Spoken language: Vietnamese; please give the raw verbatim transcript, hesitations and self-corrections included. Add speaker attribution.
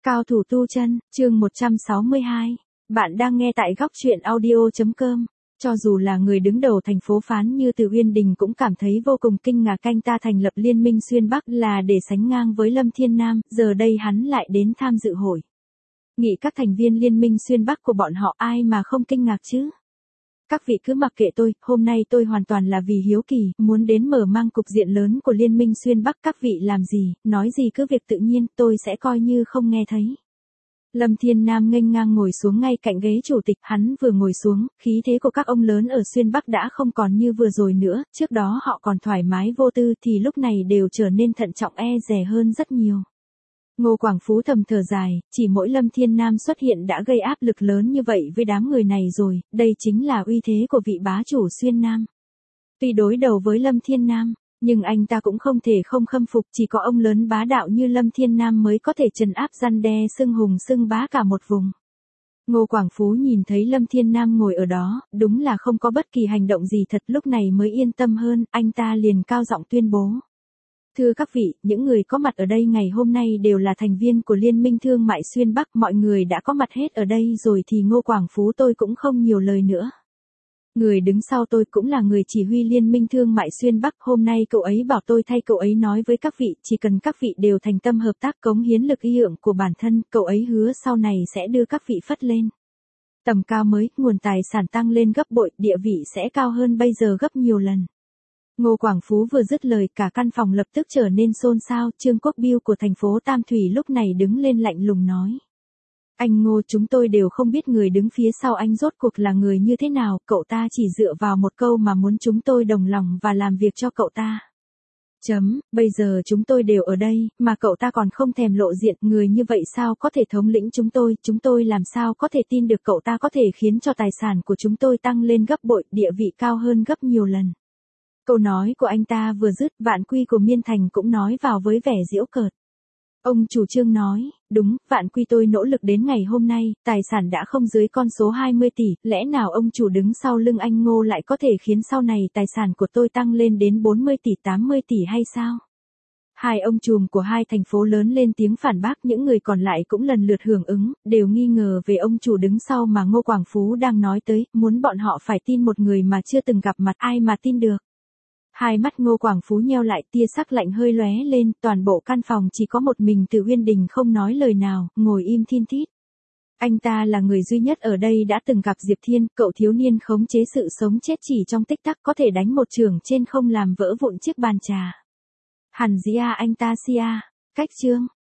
Speaker 1: Cao thủ tu chân, chương một trăm sáu mươi hai. Bạn đang nghe tại góc truyện audio.com. Cho dù là người đứng đầu thành phố Phán như Từ Uyên Đình cũng cảm thấy vô cùng kinh ngạc, anh ta thành lập liên minh xuyên Bắc là để sánh ngang với Lâm Thiên Nam, giờ đây hắn lại đến tham dự hội nghị các thành viên liên minh xuyên Bắc của bọn họ, ai mà không kinh ngạc chứ. Các vị cứ mặc kệ tôi, hôm nay tôi hoàn toàn là vì hiếu kỳ, muốn đến mở mang cục diện lớn của liên minh xuyên Bắc, các vị làm gì, nói gì cứ việc tự nhiên, tôi sẽ coi như không nghe thấy. Lâm Thiên Nam nghênh ngang ngồi xuống ngay cạnh ghế chủ tịch, hắn vừa ngồi xuống, khí thế của các ông lớn ở xuyên Bắc đã không còn như vừa rồi nữa, trước đó họ còn thoải mái vô tư thì lúc này đều trở nên thận trọng e dè hơn rất nhiều. Ngô Quảng Phú thầm thở dài, chỉ mỗi Lâm Thiên Nam xuất hiện đã gây áp lực lớn như vậy với đám người này rồi, đây chính là uy thế của vị bá chủ xuyên Nam. Tuy đối đầu với Lâm Thiên Nam, nhưng anh ta cũng không thể không khâm phục, chỉ có ông lớn bá đạo như Lâm Thiên Nam mới có thể trấn áp răn đe xưng hùng xưng bá cả một vùng. Ngô Quảng Phú nhìn thấy Lâm Thiên Nam ngồi ở đó, đúng là không có bất kỳ hành động gì thật, lúc này mới yên tâm hơn, anh ta liền cao giọng tuyên bố. Thưa các vị, những người có mặt ở đây ngày hôm nay đều là thành viên của Liên minh Thương mại xuyên Bắc, mọi người đã có mặt hết ở đây rồi thì Ngô Quảng Phú tôi cũng không nhiều lời nữa. Người đứng sau tôi cũng là người chỉ huy Liên minh Thương mại xuyên Bắc, hôm nay cậu ấy bảo tôi thay cậu ấy nói với các vị, chỉ cần các vị đều thành tâm hợp tác cống hiến lực ý ưởng của bản thân, cậu ấy hứa sau này sẽ đưa các vị phất lên tầm cao mới, nguồn tài sản tăng lên gấp bội, địa vị sẽ cao hơn bây giờ gấp nhiều lần. Ngô Quảng Phú vừa dứt lời, cả căn phòng lập tức trở nên xôn xao, Trương Quốc Biêu của thành phố Tam Thủy lúc này đứng lên lạnh lùng nói. Anh Ngô, chúng tôi đều không biết người đứng phía sau anh rốt cuộc là người như thế nào, cậu ta chỉ dựa vào một câu mà muốn chúng tôi đồng lòng và làm việc cho cậu ta. Chấm, bây giờ chúng tôi đều ở đây, mà cậu ta còn không thèm lộ diện, người như vậy sao có thể thống lĩnh chúng tôi, chúng tôi làm sao có thể tin được cậu ta có thể khiến cho tài sản của chúng tôi tăng lên gấp bội, địa vị cao hơn gấp nhiều lần. Câu nói của anh ta vừa dứt, Vạn Quy của Miên Thành cũng nói vào với vẻ giễu cợt. Ông chủ Trương nói, đúng, Vạn Quy tôi nỗ lực đến ngày hôm nay, tài sản đã không dưới con số hai mươi tỷ, lẽ nào ông chủ đứng sau lưng anh Ngô lại có thể khiến sau này tài sản của tôi tăng lên đến bốn mươi tỷ tám mươi tỷ hay sao? Hai ông trùm của hai thành phố lớn lên tiếng phản bác, những người còn lại cũng lần lượt hưởng ứng, đều nghi ngờ về ông chủ đứng sau mà Ngô Quảng Phú đang nói tới, muốn bọn họ phải tin một người mà chưa từng gặp mặt, ai mà tin được. Hai mắt Ngô Quảng Phú nheo lại, tia sắc lạnh hơi lóe lên, toàn bộ căn phòng chỉ có một mình Từ Uyên Đình không nói lời nào, ngồi im thin thít. Anh ta là người duy nhất ở đây đã từng gặp Diệp Thiên, cậu thiếu niên khống chế sự sống chết chỉ trong tích tắc, có thể đánh một chưởng trên không làm vỡ vụn chiếc bàn trà. Hẳn gì à anh ta si à, cách chương.